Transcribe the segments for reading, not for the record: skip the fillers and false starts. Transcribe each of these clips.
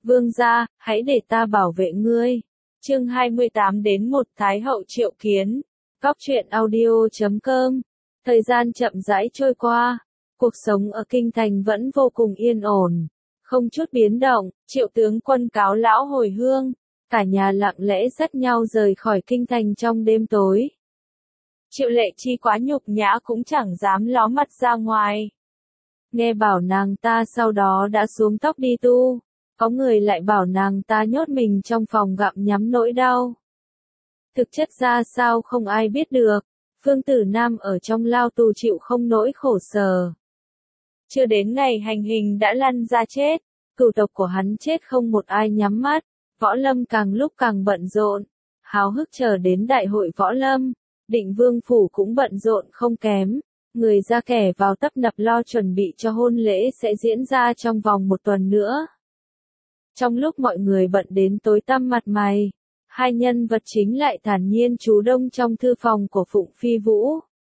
Vương gia, hãy để ta bảo vệ ngươi. Chương 28 đến 1 Thái hậu triệu kiến. Góc truyện audio.com. Thời gian chậm rãi trôi qua. Cuộc sống ở kinh thành vẫn vô cùng yên ổn. Không chút biến động, Triệu tướng quân cáo lão hồi hương. Cả nhà lặng lẽ dắt nhau rời khỏi kinh thành trong đêm tối. Triệu Lệ Chi quá nhục nhã cũng chẳng dám ló mặt ra ngoài. Nghe bảo nàng ta sau đó đã xuống tóc đi tu. Có người lại bảo nàng ta nhốt mình trong phòng gặm nhắm nỗi đau. Thực chất ra sao không ai biết được. Phương Tử Nam ở trong lao tù chịu không nỗi khổ sở. Chưa đến ngày hành hình đã lăn ra chết. Cửu tộc của hắn chết không một ai nhắm mắt. Võ Lâm càng lúc càng bận rộn. Háo hức chờ đến đại hội Võ Lâm. Định Vương Phủ cũng bận rộn không kém. Người ra kẻ vào tấp nập lo chuẩn bị cho hôn lễ sẽ diễn ra trong vòng 1 tuần nữa. Trong lúc mọi người bận đến tối tăm mặt mày, hai nhân vật chính lại thản nhiên trú đông trong thư phòng của Phụng Phi Vũ.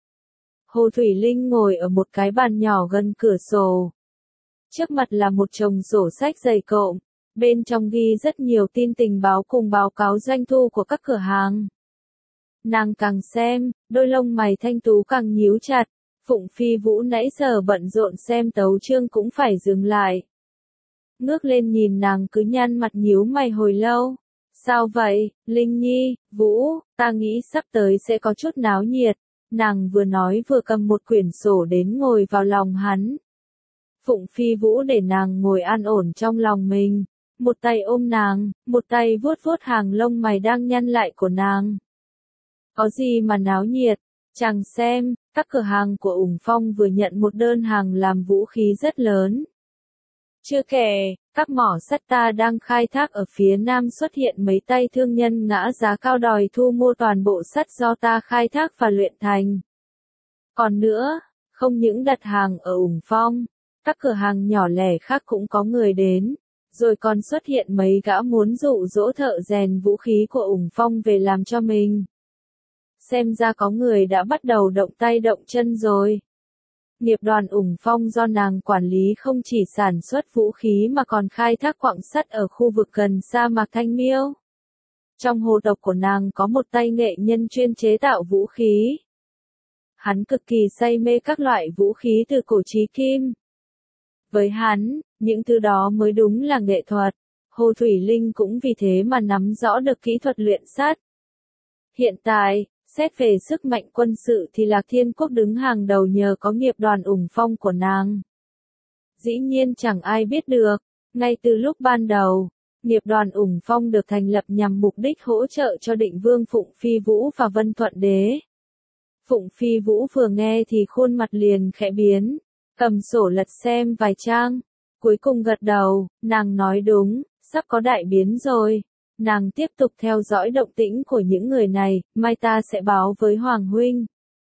Hồ Thủy Linh ngồi ở một cái bàn nhỏ gần cửa sổ. Trước mặt là một chồng sổ sách dày cộm, bên trong ghi rất nhiều tin tình báo cùng báo cáo doanh thu của các cửa hàng. Nàng càng xem, đôi lông mày thanh tú càng nhíu chặt. Phụng Phi Vũ nãy giờ bận rộn xem tấu chương cũng phải dừng lại. Ngước lên nhìn nàng cứ nhăn mặt nhíu mày hồi lâu. Sao vậy, Linh Nhi, Vũ, ta nghĩ sắp tới sẽ có chút náo nhiệt. Nàng vừa nói vừa cầm một quyển sổ đến ngồi vào lòng hắn. Phụng Phi Vũ để nàng ngồi an ổn trong lòng mình. Một tay ôm nàng, một tay vuốt vuốt hàng lông mày đang nhăn lại của nàng. Có gì mà náo nhiệt, chàng xem, các cửa hàng của Ủng Phong vừa nhận một đơn hàng làm vũ khí rất lớn. Chưa kể, các mỏ sắt ta đang khai thác ở phía nam xuất hiện mấy tay thương nhân ngã giá cao đòi thu mua toàn bộ sắt do ta khai thác và luyện thành. Còn nữa, không những đặt hàng ở Ủng Phong, các cửa hàng nhỏ lẻ khác cũng có người đến, rồi còn xuất hiện mấy gã muốn dụ dỗ thợ rèn vũ khí của Ủng Phong về làm cho mình. Xem ra có người đã bắt đầu động tay động chân rồi. Nghiệp đoàn Ủng Phong do nàng quản lý không chỉ sản xuất vũ khí mà còn khai thác quặng sắt ở khu vực gần sa mạc Thanh Miêu. Trong hồ tộc của nàng có một tay nghệ nhân chuyên chế tạo vũ khí. Hắn cực kỳ say mê các loại vũ khí từ cổ chí kim. Với hắn, những thứ đó mới đúng là nghệ thuật. Hồ Thủy Linh cũng vì thế mà nắm rõ được kỹ thuật luyện sắt. Hiện tại, xét về sức mạnh quân sự thì Lạc Thiên Quốc đứng hàng đầu nhờ có nghiệp đoàn Ủng Phong của nàng. Dĩ nhiên chẳng ai biết được, ngay từ lúc ban đầu, nghiệp đoàn Ủng Phong được thành lập nhằm mục đích hỗ trợ cho Định Vương Phụng Phi Vũ và Vân Thuận Đế. Phụng Phi Vũ vừa nghe thì khuôn mặt liền khẽ biến, cầm sổ lật xem vài trang, cuối cùng gật đầu, nàng nói đúng, sắp có đại biến rồi. Nàng tiếp tục theo dõi động tĩnh của những người này, mai ta sẽ báo với Hoàng huynh.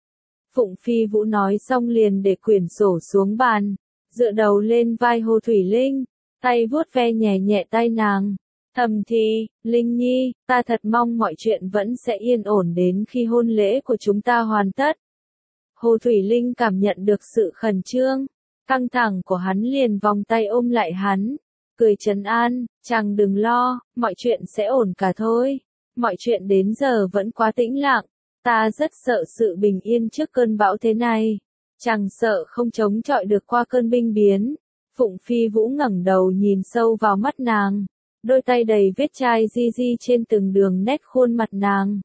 Phụng Phi Vũ nói xong liền để quyển sổ xuống bàn, dựa đầu lên vai Hồ Thủy Linh, tay vuốt ve nhẹ nhẹ tay nàng. Thầm thì, Linh Nhi, ta thật mong mọi chuyện vẫn sẽ yên ổn đến khi hôn lễ của chúng ta hoàn tất. Hồ Thủy Linh cảm nhận được sự khẩn trương, căng thẳng của hắn liền vòng tay ôm lại hắn. Cười trấn an, chàng đừng lo, mọi chuyện sẽ ổn cả thôi. Mọi chuyện đến giờ vẫn quá tĩnh lặng, ta rất sợ sự bình yên trước cơn bão thế này. Chàng sợ không chống chọi được qua cơn binh biến. Phụng Phi Vũ ngẩng đầu nhìn sâu vào mắt nàng, đôi tay đầy vết chai di di trên từng đường nét khuôn mặt nàng.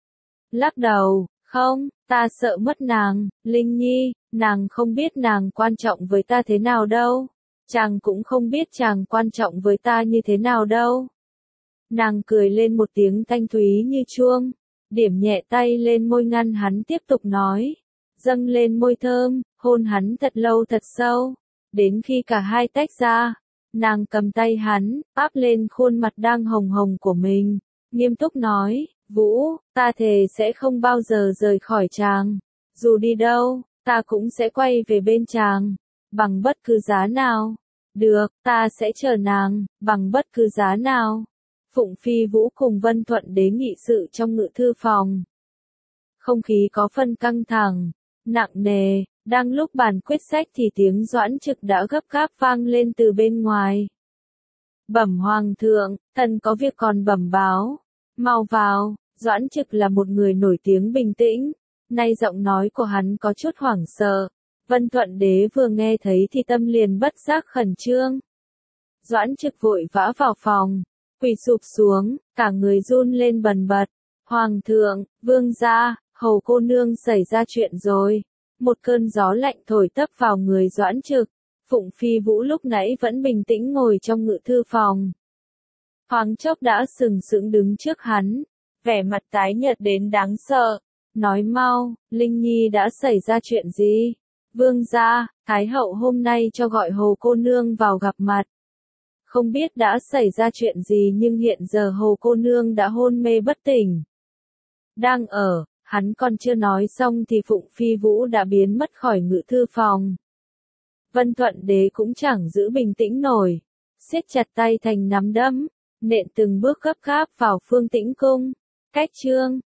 Lắc đầu, không, ta sợ mất nàng, Linh Nhi, nàng không biết nàng quan trọng với ta thế nào đâu. Chàng cũng không biết chàng quan trọng với ta như thế nào đâu. Nàng cười lên một tiếng thanh thúy như chuông, điểm nhẹ tay lên môi ngăn hắn tiếp tục nói, dâng lên môi thơm, hôn hắn thật lâu thật sâu, đến khi cả hai tách ra, nàng cầm tay hắn, áp lên khuôn mặt đang hồng hồng của mình, nghiêm túc nói, Vũ, ta thề sẽ không bao giờ rời khỏi chàng, dù đi đâu, ta cũng sẽ quay về bên chàng. Bằng bất cứ giá nào. Được, ta sẽ chờ nàng, bằng bất cứ giá nào. Phụng Phi Vũ cùng Vân Thuận Đế nghị sự trong ngự thư phòng. Không khí có phần căng thẳng, nặng nề, đang lúc bàn quyết sách thì tiếng Doãn Trực đã gấp gáp vang lên từ bên ngoài. Bẩm hoàng thượng, thần có việc còn bẩm báo. Mau vào. Doãn Trực là một người nổi tiếng bình tĩnh, nay giọng nói của hắn có chút hoảng sợ. Vân Thuận Đế vừa nghe thấy thì tâm liền bất giác khẩn trương. Doãn Trực vội vã vào phòng, quỳ sụp xuống, cả người run lên bần bật. Hoàng thượng, vương gia, hầu cô nương xảy ra chuyện rồi. Một cơn gió lạnh thổi tấp vào người Doãn Trực. Phụng Phi Vũ lúc nãy vẫn bình tĩnh ngồi trong ngự thư phòng. Thoáng chốc đã sừng sững đứng trước hắn, vẻ mặt tái nhợt đến đáng sợ. Nói mau, Linh Nhi đã xảy ra chuyện gì? Vương gia, Thái hậu hôm nay cho gọi Hồ cô nương vào gặp mặt. Không biết đã xảy ra chuyện gì nhưng hiện giờ Hồ cô nương đã hôn mê bất tỉnh. Đang ở, hắn còn chưa nói xong thì Phụng Phi Vũ đã biến mất khỏi ngự thư phòng. Vân Thuận Đế cũng chẳng giữ bình tĩnh nổi, siết chặt tay thành nắm đấm, nện từng bước gấp gáp vào Phương Tĩnh cung. Cách chương